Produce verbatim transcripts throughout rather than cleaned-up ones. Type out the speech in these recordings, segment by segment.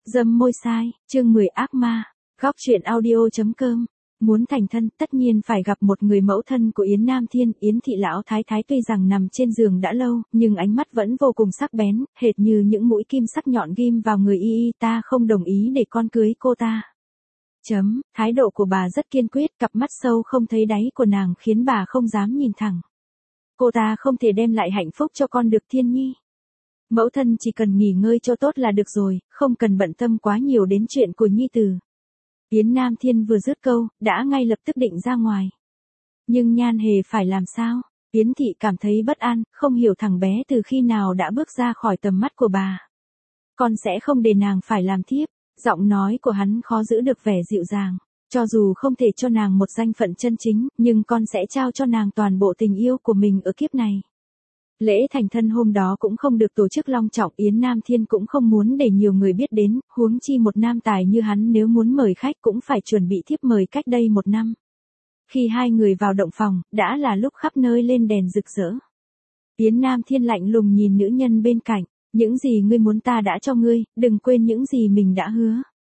Dâm môi sai, chương mười ác ma, góc truyện audio.com. Muốn thành thân tất nhiên phải gặp một người mẫu thân của Yến Nam Thiên. Yến thị lão thái thái tuy rằng nằm trên giường đã lâu, nhưng ánh mắt vẫn vô cùng sắc bén, hệt như những mũi kim sắc nhọn ghim vào người y y. Ta không đồng ý để con cưới cô ta. Chấm, thái độ của bà rất kiên quyết, cặp mắt sâu không thấy đáy của nàng khiến bà không dám nhìn thẳng. Cô ta không thể đem lại hạnh phúc cho con được Thiên Nhi. Mẫu thân chỉ cần nghỉ ngơi cho tốt là được rồi, không cần bận tâm quá nhiều đến chuyện của Nhi tử. Yến Nam Thiên vừa dứt câu, đã ngay lập tức định ra ngoài. Nhưng Nhan Hề phải làm sao? Yến thị cảm thấy bất an, không hiểu thằng bé từ khi nào đã bước ra khỏi tầm mắt của bà. Con sẽ không để nàng phải làm thiếp. Giọng nói của hắn khó giữ được vẻ dịu dàng. Cho dù không thể cho nàng một danh phận chân chính, nhưng con sẽ trao cho nàng toàn bộ tình yêu của mình ở kiếp này. Lễ thành thân hôm đó cũng không được tổ chức long trọng, Yến Nam Thiên cũng không muốn để nhiều người biết đến, huống chi một nam tài như hắn nếu muốn mời khách cũng phải chuẩn bị thiếp mời cách đây một năm. Khi hai người vào động phòng, đã là lúc khắp nơi lên đèn rực rỡ. Yến Nam Thiên lạnh lùng nhìn nữ nhân bên cạnh, những gì ngươi muốn ta đã cho ngươi, đừng quên những gì mình đã hứa.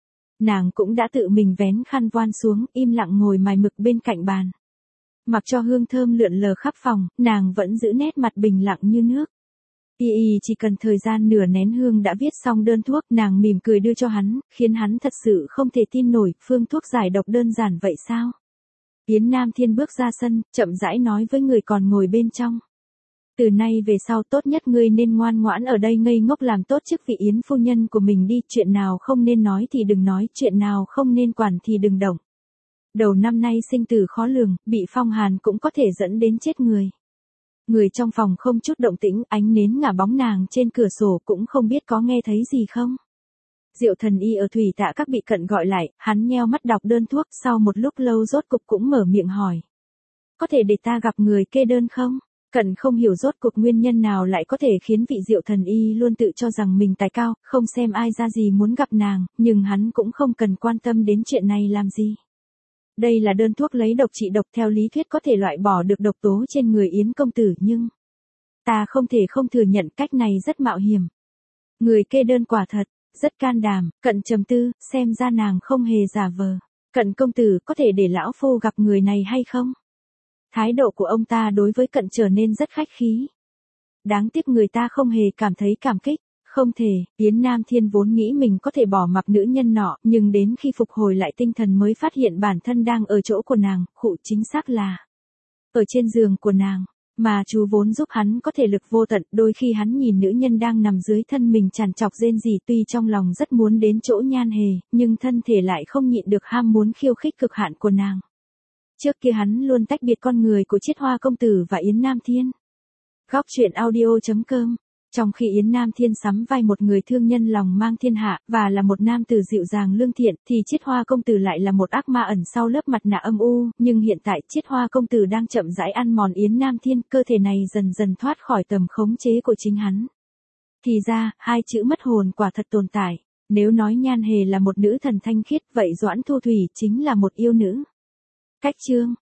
Nàng cũng đã tự mình vén khăn voan xuống, im lặng ngồi mài mực bên cạnh bàn. Mặc cho hương thơm lượn lờ khắp phòng, nàng vẫn giữ nét mặt bình lặng như nước. Y y chỉ cần thời gian nửa nén hương đã viết xong đơn thuốc, nàng mỉm cười đưa cho hắn, khiến hắn thật sự không thể tin nổi, phương thuốc giải độc đơn giản vậy sao? Yến Nam Thiên bước ra sân, chậm rãi nói với người còn ngồi bên trong. Từ nay về sau tốt nhất ngươi nên ngoan ngoãn ở đây ngây ngốc làm tốt chức vị Yến phu nhân của mình đi, chuyện nào không nên nói thì đừng nói, chuyện nào không nên quản thì đừng động. Đầu năm nay sinh tử khó lường, bị phong hàn cũng có thể dẫn đến chết người. Người trong phòng không chút động tĩnh, ánh nến ngả bóng nàng trên cửa sổ cũng không biết có nghe thấy gì không. Diệu Thần Y ở thủy tạ các bị Cận gọi lại, hắn nheo mắt đọc đơn thuốc, sau một lúc lâu rốt cục cũng mở miệng hỏi. Có thể để ta gặp người kê đơn không? Cận không hiểu rốt cuộc nguyên nhân nào lại có thể khiến vị Diệu Thần Y luôn tự cho rằng mình tài cao, không xem ai ra gì muốn gặp nàng, nhưng hắn cũng không cần quan tâm đến chuyện này làm gì. Đây là đơn thuốc lấy độc trị độc, theo lý thuyết có thể loại bỏ được độc tố trên người Yến công tử, nhưng ta không thể không thừa nhận cách này rất mạo hiểm. Người kê đơn quả thật rất can đảm. Cận trầm tư, xem ra nàng không hề giả vờ. Cận công tử, có thể để lão phu gặp người này hay không? Thái độ của ông ta đối với Cận trở nên rất khách khí. Đáng tiếc người ta không hề cảm thấy cảm kích. Không thể, Yến Nam Thiên vốn nghĩ mình có thể bỏ mặc nữ nhân nọ, nhưng đến khi phục hồi lại tinh thần mới phát hiện bản thân đang ở chỗ của nàng, khụ chính xác là ở trên giường của nàng, mà chú vốn giúp hắn có thể lực vô tận, đôi khi hắn nhìn nữ nhân đang nằm dưới thân mình trằn trọc rên rỉ, tuy trong lòng rất muốn đến chỗ Nhan Hề, nhưng thân thể lại không nhịn được ham muốn khiêu khích cực hạn của nàng. Trước kia hắn luôn tách biệt con người của Chiết Hoa công tử và Yến Nam Thiên. Góc truyện audio.com. Trong khi Yến Nam Thiên sắm vai một người thương nhân lòng mang thiên hạ, và là một nam tử dịu dàng lương thiện, thì Chiết Hoa công tử lại là một ác ma ẩn sau lớp mặt nạ âm u, nhưng hiện tại Chiết Hoa công tử đang chậm rãi ăn mòn Yến Nam Thiên, cơ thể này dần dần thoát khỏi tầm khống chế của chính hắn. Thì ra, hai chữ mất hồn quả thật tồn tại. Nếu nói Nhan Hề là một nữ thần thanh khiết, vậy Doãn Thu Thủy chính là một yêu nữ. Cách chương